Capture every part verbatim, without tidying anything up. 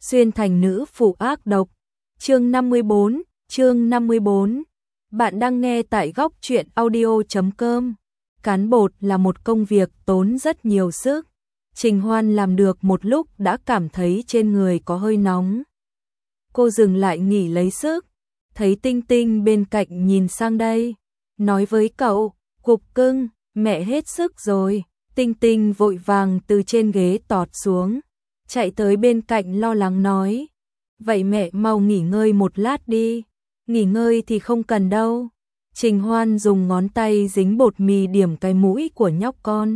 xuyên thành nữ phụ ác độc. Chương năm mươi bốn, chương năm mươi bốn. Bạn đang nghe tại góc truyện audio chấm com. Cán bột là một công việc tốn rất nhiều sức. Trình Hoan làm được một lúc đã cảm thấy trên người có hơi nóng. Cô dừng lại nghỉ lấy sức, thấy Tinh Tinh bên cạnh nhìn sang đây, nói với cậu, Cục cưng, mẹ hết sức rồi. Tinh Tinh vội vàng từ trên ghế tọt xuống, chạy tới bên cạnh lo lắng nói, vậy mẹ mau nghỉ ngơi một lát đi. Nghỉ ngơi thì không cần đâu. Trình Hoan dùng ngón tay dính bột mì điểm cái mũi của nhóc con.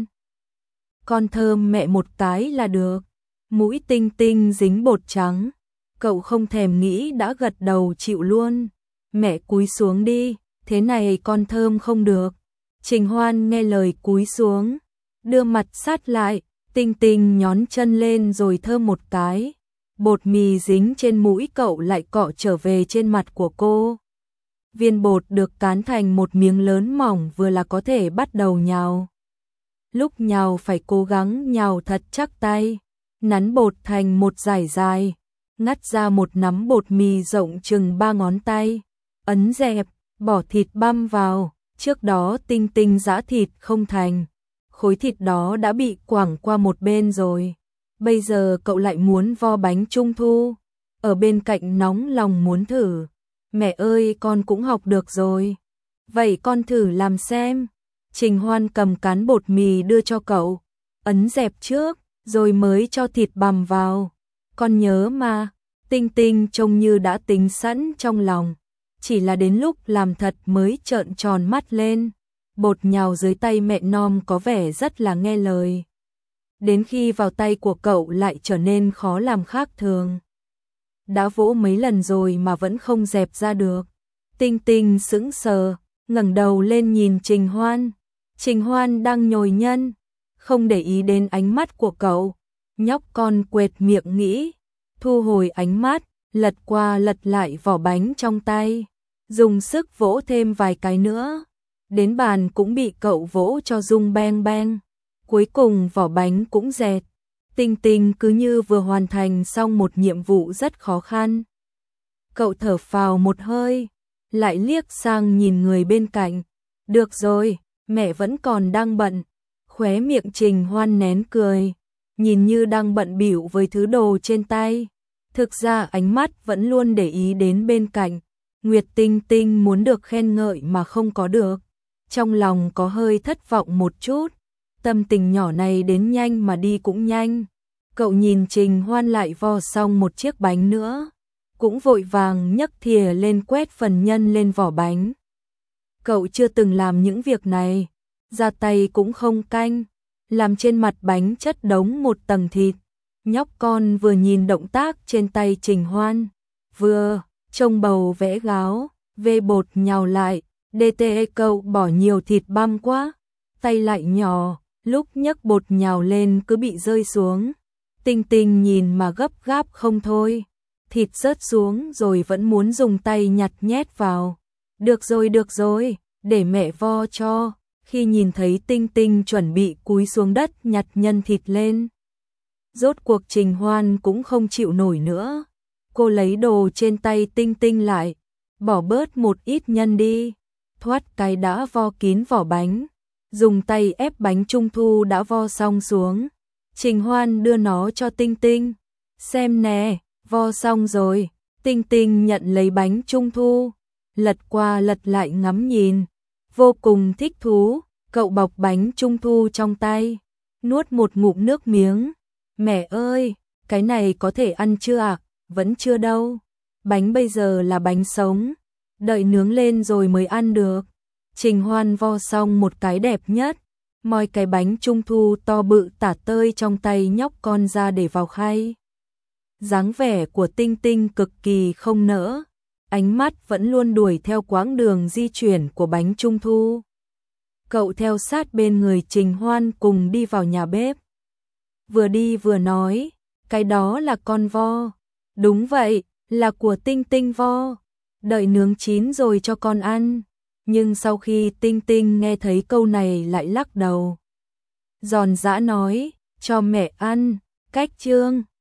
Con thơm mẹ một cái là được. Mũi Tinh Tinh dính bột trắng. Cậu không thèm nghĩ đã gật đầu chịu luôn. Mẹ cúi xuống đi, thế này con thơm không được. Trình Hoan nghe lời cúi xuống, đưa mặt sát lại, Tinh Tinh nhón chân lên rồi thơm một cái. Bột mì dính trên mũi cậu lại cọ trở về trên mặt của cô. Viên bột được cán thành một miếng lớn mỏng vừa là có thể bắt đầu nhào. Lúc nhào phải cố gắng nhào thật chắc tay, nắn bột thành một dải dài, ngắt ra một nắm bột mì rộng chừng ba ngón tay, ấn dẹp, bỏ thịt băm vào. Trước đó Tinh Tinh giã thịt không thành, khối thịt đó đã bị quẳng qua một bên rồi. Bây giờ cậu lại muốn vo bánh trung thu, ở bên cạnh nóng lòng muốn thử. Mẹ ơi, con cũng học được rồi. Vậy con thử làm xem. Trình Hoan cầm cán bột mì đưa cho cậu, ấn dẹp trước, rồi mới cho thịt bằm vào. Con nhớ mà. Tinh Tinh trông như đã tính sẵn trong lòng, chỉ là đến lúc làm thật mới trợn tròn mắt lên. Bột nhào dưới tay mẹ non có vẻ rất là nghe lời. Đến khi vào tay của cậu lại trở nên khó làm khác thường. Đã vỗ mấy lần rồi mà vẫn không dẹp ra được. Tinh Tinh sững sờ, ngẩng đầu lên nhìn Trình Hoan. Trình Hoan đang nhồi nhân, không để ý đến ánh mắt của cậu. Nhóc con quệt miệng nghĩ, thu hồi ánh mắt, lật qua lật lại vỏ bánh trong tay, dùng sức vỗ thêm vài cái nữa. Đến bàn cũng bị cậu vỗ cho rung beng beng. Cuối cùng vỏ bánh cũng dẹt. Tinh Tinh cứ như vừa hoàn thành xong một nhiệm vụ rất khó khăn. Cậu thở phào một hơi, lại liếc sang nhìn người bên cạnh. Được rồi, mẹ vẫn còn đang bận. Khóe miệng Trình Hoan nén cười, nhìn như đang bận bịu với thứ đồ trên tay. Thực ra ánh mắt vẫn luôn để ý đến bên cạnh. Nguyệt Tinh Tinh muốn được khen ngợi mà không có được, trong lòng có hơi thất vọng một chút. Tâm tình nhỏ này đến nhanh mà đi cũng nhanh. Cậu nhìn Trình Hoan lại vo xong một chiếc bánh nữa, cũng vội vàng nhấc thìa lên quét phần nhân lên vỏ bánh. Cậu chưa từng làm những việc này, ra tay cũng không canh, làm trên mặt bánh chất đống một tầng thịt. Nhóc con vừa nhìn động tác trên tay Trình Hoan, vừa trông bầu vẽ gáo, vê bột nhào lại. đê tê cậu bỏ nhiều thịt băm quá, tay lại nhỏ, lúc nhấc bột nhào lên cứ bị rơi xuống. Tinh Tinh nhìn mà gấp gáp không thôi, thịt rớt xuống rồi vẫn muốn dùng tay nhặt nhét vào. Được rồi được rồi, để mẹ vo cho. Khi nhìn thấy Tinh Tinh chuẩn bị cúi xuống đất nhặt nhân thịt lên, rốt cuộc Trình Hoan cũng không chịu nổi nữa. Cô lấy đồ trên tay Tinh Tinh lại, bỏ bớt một ít nhân đi, thoát cái đã vo kín vỏ bánh, dùng tay ép bánh trung thu đã vo xong xuống. Trình Hoan đưa nó cho Tinh Tinh, xem nè, vo xong rồi. Tinh Tinh nhận lấy bánh trung thu, lật qua lật lại ngắm nhìn, vô cùng thích thú. Cậu bọc bánh trung thu trong tay, nuốt một ngụm nước miếng. Mẹ ơi, cái này có thể ăn chưa ạ? À? Vẫn chưa đâu, bánh bây giờ là bánh sống, đợi nướng lên rồi mới ăn được. Trình Hoan vo xong một cái đẹp nhất, moi cái bánh trung thu to bự tả tơi trong tay nhóc con ra để vào khay. Dáng vẻ của Tinh Tinh cực kỳ không nỡ, ánh mắt vẫn luôn đuổi theo quãng đường di chuyển của bánh trung thu. Cậu theo sát bên người Trình Hoan cùng đi vào nhà bếp. Vừa đi vừa nói, cái đó là con vo. Đúng vậy, là của Tinh Tinh vo. Đợi nướng chín rồi cho con ăn. Nhưng sau khi Tinh Tinh nghe thấy câu này lại lắc đầu. Giòn giã nói, cho mẹ ăn. Cách chương